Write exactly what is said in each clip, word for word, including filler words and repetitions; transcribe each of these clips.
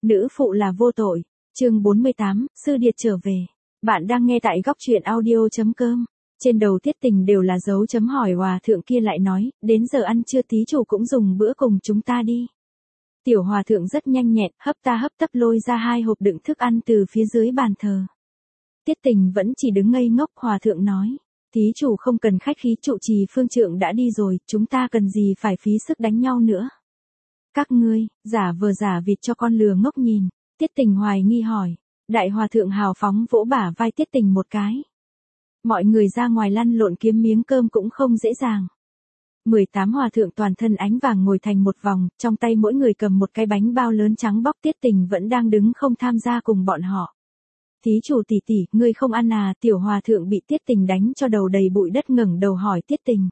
nữ phụ là vô tội. Chương bốn mươi tám, Sư Điệt trở về. Bạn đang nghe tại góc truyện audio.com. Trên đầu Tiết Tình đều là dấu chấm hỏi, hòa thượng kia lại nói, đến giờ ăn trưa tí chủ cũng dùng bữa cùng chúng ta đi. Tiểu hòa thượng rất nhanh nhẹn, hấp ta hấp tấp lôi ra hai hộp đựng thức ăn từ phía dưới bàn thờ. Tiết Tình vẫn chỉ đứng ngây ngốc, hòa thượng nói, thí chủ không cần khách khí, trụ trì phương trượng đã đi rồi, chúng ta cần gì phải phí sức đánh nhau nữa. Các ngươi, giả vờ giả vịt cho con lừa ngốc nhìn. Tiết Tình hoài nghi hỏi. Đại hòa thượng hào phóng vỗ bả vai Tiết Tình một cái. Mọi người ra ngoài lăn lộn kiếm miếng cơm cũng không dễ dàng. mười tám hòa thượng toàn thân ánh vàng ngồi thành một vòng, trong tay mỗi người cầm một cái bánh bao lớn trắng bóc. Tiết Tình vẫn đang đứng không tham gia cùng bọn họ. Thí chủ tỷ tỷ, ngươi không ăn à? Tiểu hòa thượng bị Tiết Tình đánh cho đầu đầy bụi đất, ngẩng đầu hỏi Tiết Tình.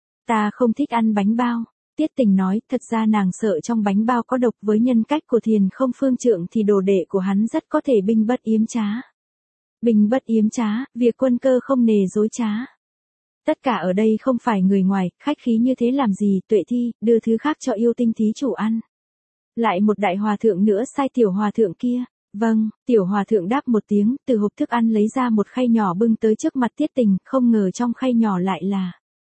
Ta không thích ăn bánh bao. Tiết Tình nói, thật ra nàng sợ trong bánh bao có độc, với nhân cách của Thiền Không Phương Trượng thì đồ đệ của hắn rất có thể binh bất yếm trá. Binh bất yếm trá, việc quân cơ không nề dối trá. Tất cả ở đây không phải người ngoài, khách khí như thế làm gì? Tuệ Thi, đưa thứ khác cho yêu tinh thí chủ ăn. Lại một đại hòa thượng nữa sai tiểu hòa thượng kia. Vâng, tiểu hòa thượng đáp một tiếng, từ hộp thức ăn lấy ra một khay nhỏ bưng tới trước mặt Tiết Tình, không ngờ trong khay nhỏ lại là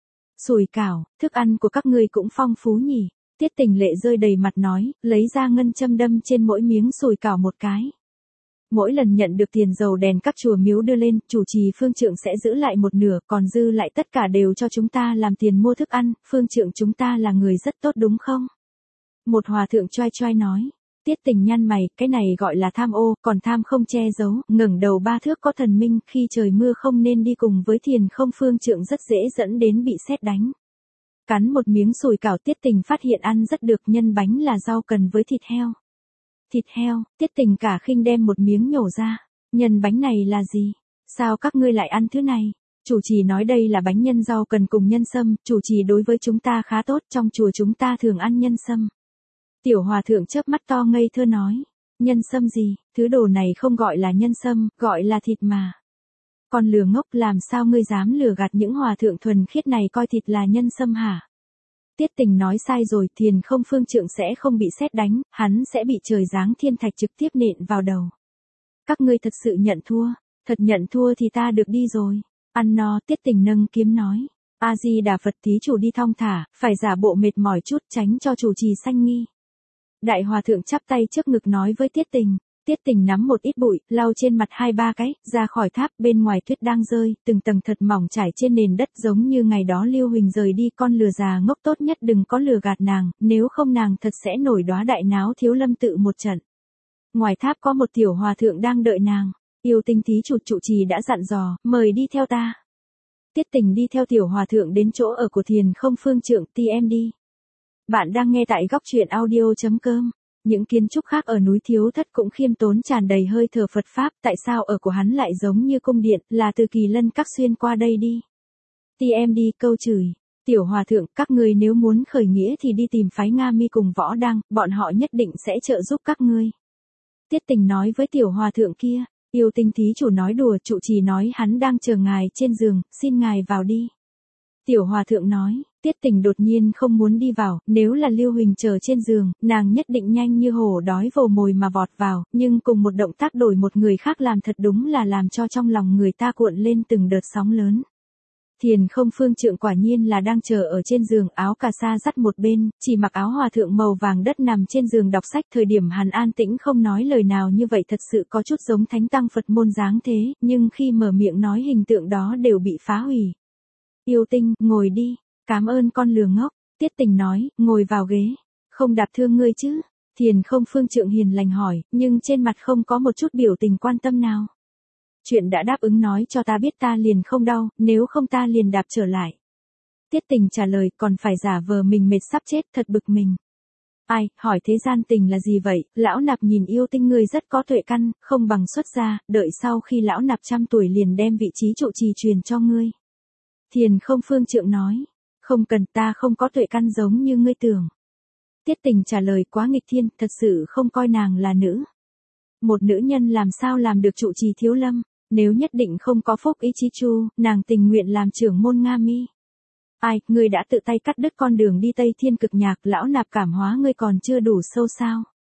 sủi cảo. Thức ăn của các ngươi cũng phong phú nhỉ. Tiết Tình lệ rơi đầy mặt nói, lấy ra ngân châm đâm trên mỗi miếng sủi cảo một cái. Mỗi lần nhận được tiền dầu đèn các chùa miếu đưa lên, chủ trì phương trượng sẽ giữ lại một nửa, còn dư lại tất cả đều cho chúng ta làm tiền mua thức ăn. Phương trượng chúng ta là người rất tốt đúng không? Một hòa thượng choai choai nói. Tiết Tình nhăn mày, cái này gọi là tham ô, còn tham không che giấu, ngẩng đầu ba thước có thần minh, khi trời mưa không nên đi cùng với Thiền Không Phương Trượng, rất dễ dẫn đến bị sét đánh. Cắn một miếng sủi cảo, Tiết Tình phát hiện ăn rất được, nhân bánh là rau cần với thịt heo. Thịt heo, Tiết Tình cả khinh đem một miếng nhổ ra. Nhân bánh này là gì? Sao các ngươi lại ăn thứ này? Chủ trì nói đây là bánh nhân rau cần cùng nhân sâm, chủ trì đối với chúng ta khá tốt, trong chùa chúng ta thường ăn nhân sâm. Tiểu hòa thượng chớp mắt to ngây thơ nói, nhân sâm gì? Thứ đồ này không gọi là nhân sâm, gọi là thịt mà. Con lừa ngốc, làm sao ngươi dám lừa gạt những hòa thượng thuần khiết này coi thịt là nhân sâm hả? Tiết Tình nói sai rồi, Thiền Không Phương Trượng sẽ không bị sét đánh, hắn sẽ bị trời giáng thiên thạch trực tiếp nện vào đầu. Các ngươi thật sự nhận thua, thật nhận thua thì ta được đi rồi. Ăn no, Tiết Tình nâng kiếm nói, A Di Đà Phật, thí chủ đi thong thả, phải giả bộ mệt mỏi chút, tránh cho chủ trì sanh nghi. Đại hòa thượng chắp tay trước ngực nói với Tiết Tình. Tiết Tình nắm một ít bụi, lau trên mặt hai ba cái, ra khỏi tháp. Bên ngoài tuyết đang rơi, từng tầng thật mỏng trải trên nền đất, giống như ngày đó Lưu Huỳnh rời đi. Con lừa già ngốc, tốt nhất đừng có lừa gạt nàng, nếu không nàng thật sẽ nổi đóa đại náo Thiếu Lâm tự một trận. Ngoài tháp có một tiểu hòa thượng đang đợi nàng. Yêu tinh thí chủ, trụ trì đã dặn dò, mời đi theo ta. Tiết Tình đi theo tiểu hòa thượng đến chỗ ở của Thiền Không Phương Trượng. T M D. Bạn đang nghe tại góc truyện audio.com. Những kiến trúc khác ở núi Thiếu Thất cũng khiêm tốn, tràn đầy hơi thở Phật Pháp. Tại sao ở của hắn lại giống như cung điện, là từ Kỳ Lân Các xuyên qua đây đi. T M D câu chửi. Tiểu hòa thượng, các ngươi nếu muốn khởi nghĩa thì đi tìm phái Nga Mi cùng Võ Đăng, bọn họ nhất định sẽ trợ giúp các ngươi. Tiết Tình nói với tiểu hòa thượng kia. Yêu tinh thí chủ nói đùa, trụ trì nói hắn đang chờ ngài trên giường, xin ngài vào đi. Tiểu hòa thượng nói. Tiết Tình đột nhiên không muốn đi vào, nếu là Lưu Huỳnh chờ trên giường, nàng nhất định nhanh như hổ đói vồ mồi mà vọt vào, nhưng cùng một động tác đổi một người khác làm thật đúng là làm cho trong lòng người ta cuộn lên từng đợt sóng lớn. Thiền Không Phương Trượng quả nhiên là đang chờ ở trên giường, áo cà sa dắt một bên, chỉ mặc áo hòa thượng màu vàng đất nằm trên giường đọc sách. Thời điểm hắn an tĩnh không nói lời nào như vậy thật sự có chút giống thánh tăng Phật môn dáng thế, nhưng khi mở miệng nói hình tượng đó đều bị phá hủy. Yêu tinh, ngồi đi. Cảm ơn con lừa ngốc. Tiết Tình nói, ngồi vào ghế. Không đạp thương ngươi chứ? Thiền Không Phương Trượng hiền lành hỏi, nhưng trên mặt không có một chút biểu tình quan tâm nào. Chuyện đã đáp ứng nói cho ta biết ta liền không đau, nếu không ta liền đạp trở lại. Tiết Tình trả lời, còn phải giả vờ mình mệt sắp chết, thật bực mình. Ai, hỏi thế gian tình là gì vậy? Lão nạp nhìn yêu tinh ngươi rất có tuệ căn, không bằng xuất gia, đợi sau khi lão nạp trăm tuổi liền đem vị trí trụ trì truyền cho ngươi. Thiền Không Phương Trượng nói. Không cần, ta không có tuệ căn giống như ngươi tưởng. Tiết Tình trả lời, quá nghịch thiên, thật sự không coi nàng là nữ. Một nữ nhân làm sao làm được trụ trì Thiếu Lâm, nếu nhất định không có phúc ý chí chu, nàng tình nguyện làm trưởng môn Nga Mi. Ai, ngươi đã tự tay cắt đứt con đường đi Tây Thiên Cực Nhạc, lão nạp cảm hóa ngươi còn chưa đủ sâu sao?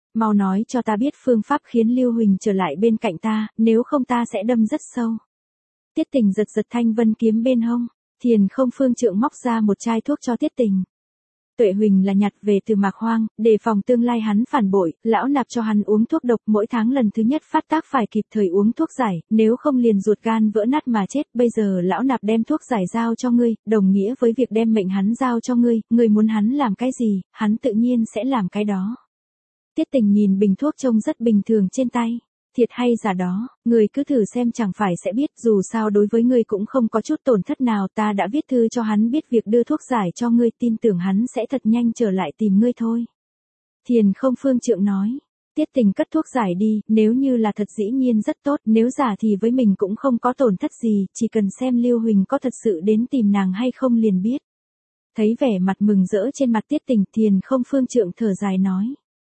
Mau nói cho ta biết phương pháp khiến Lưu Huỳnh trở lại bên cạnh ta, nếu không ta sẽ đâm rất sâu. Tiết Tình giật giật thanh vân kiếm bên hông, Thiền Không Phương Trượng móc ra một chai thuốc cho Tiết Tình. Tuệ Huỳnh là nhặt về từ Mạc Hoang, để phòng tương lai hắn phản bội, lão nạp cho hắn uống thuốc độc mỗi tháng lần thứ nhất phát tác phải kịp thời uống thuốc giải, nếu không liền ruột gan vỡ nát mà chết. Bây giờ lão nạp đem thuốc giải giao cho ngươi, đồng nghĩa với việc đem mệnh hắn giao cho ngươi, ngươi muốn hắn làm cái gì, hắn tự nhiên sẽ làm cái đó. Tiết Tình nhìn bình thuốc trông rất bình thường trên tay. Thiệt hay giả đó, người cứ thử xem chẳng phải sẽ biết, dù sao đối với ngươi cũng không có chút tổn thất nào, ta đã viết thư cho hắn biết việc đưa thuốc giải cho ngươi, tin tưởng hắn sẽ thật nhanh trở lại tìm ngươi thôi. Thiền Không Phương Trượng nói, Tiết Tình cất thuốc giải đi, nếu như là thật dĩ nhiên rất tốt, nếu giả thì với mình cũng không có tổn thất gì, chỉ cần xem Lưu Huỳnh có thật sự đến tìm nàng hay không liền biết. Thấy vẻ mặt mừng rỡ trên mặt Tiết Tình, Thiền Không Phương Trượng thở dài nói.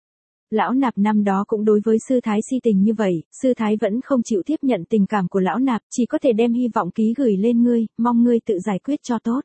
Lão nạp năm đó cũng đối với sư thái si tình như vậy, sư thái vẫn không chịu tiếp nhận tình cảm của lão nạp, chỉ có thể đem hy vọng ký gửi lên ngươi, mong ngươi tự giải quyết cho tốt.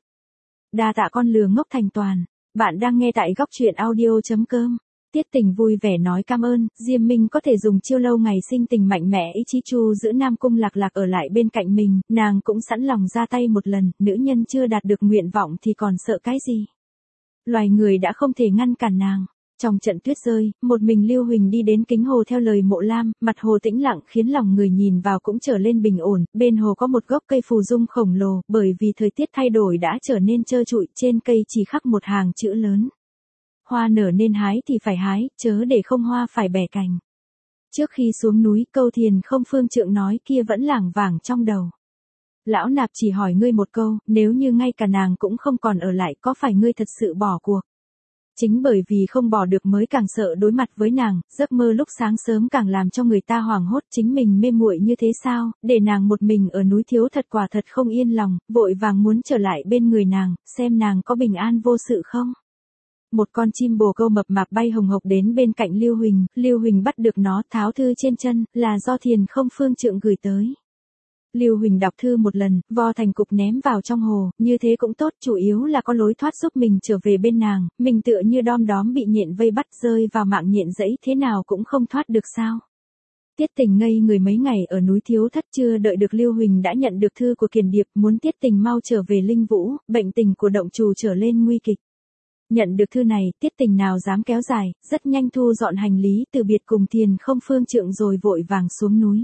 Đa tạ con lừa ngốc thành toàn. Bạn đang nghe tại góc truyện audio chấm com. Tiết Tình vui vẻ nói cảm ơn, Diêm Minh có thể dùng chiêu lâu ngày sinh tình mạnh mẽ ý chí chu giữ Nam Cung Lạc Lạc ở lại bên cạnh mình, nàng cũng sẵn lòng ra tay một lần, nữ nhân chưa đạt được nguyện vọng thì còn sợ cái gì. Loài người đã không thể ngăn cản nàng. Trong trận tuyết rơi, một mình Lưu Huỳnh đi đến kính hồ theo lời Mộ Lam, mặt hồ tĩnh lặng khiến lòng người nhìn vào cũng trở lên bình ổn, bên hồ có một gốc cây phù dung khổng lồ, bởi vì thời tiết thay đổi đã trở nên trơ trụi, trên cây chỉ khắc một hàng chữ lớn. Hoa nở nên hái thì phải hái, chớ để không hoa phải bẻ cành. Trước khi xuống núi, câu Thiền Không Phương Trượng nói kia vẫn lảng vảng trong đầu. Lão nạp chỉ hỏi ngươi một câu, nếu như ngay cả nàng cũng không còn ở lại, có phải ngươi thật sự bỏ cuộc? Chính bởi vì không bỏ được mới càng sợ đối mặt với nàng, giấc mơ lúc sáng sớm càng làm cho người ta hoảng hốt, chính mình mê muội như thế sao, để nàng một mình ở núi thiếu thật quả thật không yên lòng, vội vàng muốn trở lại bên người nàng, xem nàng có bình an vô sự không. Một con chim bồ câu mập mạp bay hồng hộc đến bên cạnh Lưu Huỳnh, Lưu Huỳnh bắt được nó, tháo thư trên chân, là do Thiền Không Phương Trượng gửi tới. Lưu Huỳnh đọc thư một lần, vo thành cục ném vào trong hồ, như thế cũng tốt, chủ yếu là có lối thoát giúp mình trở về bên nàng, mình tựa như đom đóm bị nhện vây bắt rơi vào mạng nhện dẫy thế nào cũng không thoát được sao. Tiết Tình ngây người mấy ngày ở núi Thiếu Thất, chưa đợi được Lưu Huỳnh đã nhận được thư của Kiền Điệp, muốn Tiết Tình mau trở về Linh Vũ, bệnh tình của động chủ trở lên nguy kịch. Nhận được thư này, Tiết Tình nào dám kéo dài, rất nhanh thu dọn hành lý từ biệt cùng Thiền Không Phương Trượng rồi vội vàng xuống núi.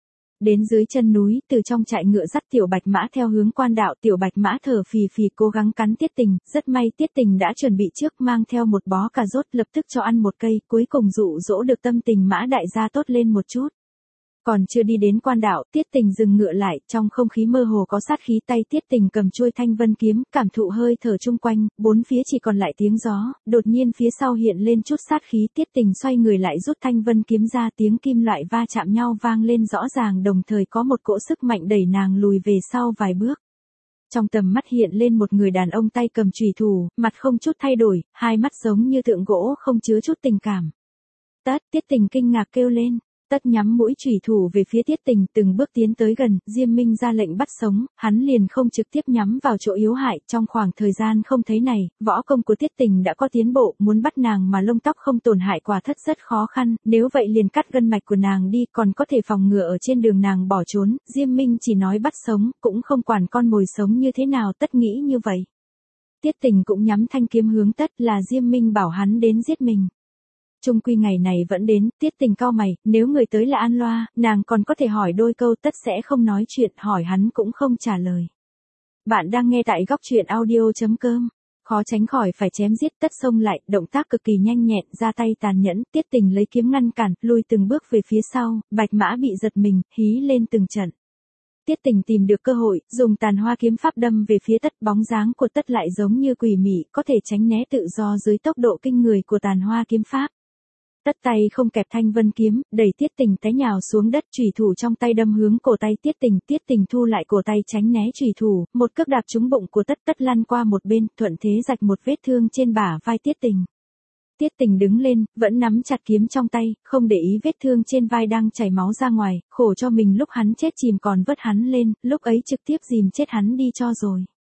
Đến dưới chân núi, từ trong trại ngựa dắt Tiểu Bạch Mã theo hướng quan đạo, Tiểu Bạch Mã thở phì phì cố gắng cắn Tiết Tình, rất may Tiết Tình đã chuẩn bị trước, mang theo một bó cà rốt, lập tức cho ăn một cây, cuối cùng dụ dỗ được tâm tình Mã đại gia tốt lên một chút. Còn chưa đi đến quan đạo, Tiết Tình dừng ngựa lại, trong không khí mơ hồ có sát khí, tay Tiết Tình cầm chuôi thanh vân kiếm, cảm thụ hơi thở chung quanh, bốn phía chỉ còn lại tiếng gió, đột nhiên phía sau hiện lên chút sát khí, Tiết Tình xoay người lại rút thanh vân kiếm ra, tiếng kim loại va chạm nhau vang lên rõ ràng, đồng thời có một cỗ sức mạnh đẩy nàng lùi về sau vài bước. Trong tầm mắt hiện lên một người đàn ông tay cầm chùy thủ, mặt không chút thay đổi, hai mắt giống như tượng gỗ không chứa chút tình cảm. Tất, Tiết Tình kinh ngạc kêu lên. Tất nhắm mũi chủy thủ về phía Tiết Tình, từng bước tiến tới gần, Diêm Minh ra lệnh bắt sống, hắn liền không trực tiếp nhắm vào chỗ yếu hại, trong khoảng thời gian không thấy này, võ công của Tiết Tình đã có tiến bộ, muốn bắt nàng mà lông tóc không tổn hại quả thật rất khó khăn, nếu vậy liền cắt gân mạch của nàng đi, còn có thể phòng ngừa ở trên đường nàng bỏ trốn, Diêm Minh chỉ nói bắt sống, cũng không quản con mồi sống như thế nào, Tất nghĩ như vậy. Tiết Tình cũng nhắm thanh kiếm hướng Tất, là Diêm Minh bảo hắn đến giết mình. Chung quy ngày này vẫn đến, Tiết Tình cau mày, nếu người tới là An Loa, nàng còn có thể hỏi đôi câu, Tất sẽ không nói chuyện, hỏi hắn cũng không trả lời. Bạn đang nghe tại góc truyện audio chấm com. Khó tránh khỏi phải chém giết, Tất xông lại, động tác cực kỳ nhanh nhẹn, ra tay tàn nhẫn, Tiết Tình lấy kiếm ngăn cản, lùi từng bước về phía sau, Bạch Mã bị giật mình, hí lên từng trận. Tiết Tình tìm được cơ hội, dùng tàn hoa kiếm pháp đâm về phía Tất, bóng dáng của Tất lại giống như quỷ mị, có thể tránh né tự do dưới tốc độ kinh người của tàn hoa kiếm pháp. Tất tay không kẹp thanh vân kiếm, đẩy Tiết Tình té nhào xuống đất, chủy thủ trong tay đâm hướng cổ tay Tiết Tình, Tiết Tình thu lại cổ tay tránh né chủy thủ, một cước đạp trúng bụng của Tất, Tất lăn qua một bên, thuận thế rạch một vết thương trên bả vai Tiết Tình. Tiết Tình đứng lên, vẫn nắm chặt kiếm trong tay, không để ý vết thương trên vai đang chảy máu ra ngoài, khổ cho mình lúc hắn chết chìm còn vớt hắn lên, lúc ấy trực tiếp dìm chết hắn đi cho rồi.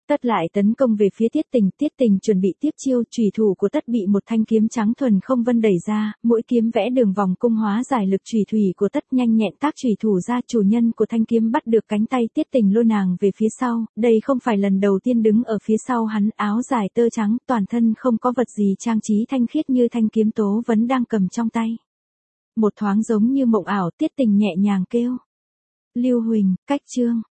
Tất lại tấn công về phía Tiết Tình, Tiết Tình chuẩn bị tiếp chiêu, chủy thủ của Tất bị một thanh kiếm trắng thuần không vân đẩy ra, mỗi kiếm vẽ đường vòng cung hóa giải lực chủy thủy của Tất, nhanh nhẹn tác chủy thủ ra, chủ nhân của thanh kiếm bắt được cánh tay Tiết Tình lôi nàng về phía sau, đây không phải lần đầu tiên đứng ở phía sau hắn, áo dài tơ trắng, toàn thân không có vật gì trang trí thanh khiết như thanh kiếm Tố Vấn đang cầm trong tay. Một thoáng giống như mộng ảo, Tiết Tình nhẹ nhàng kêu. Lưu Huỳnh, cách chương.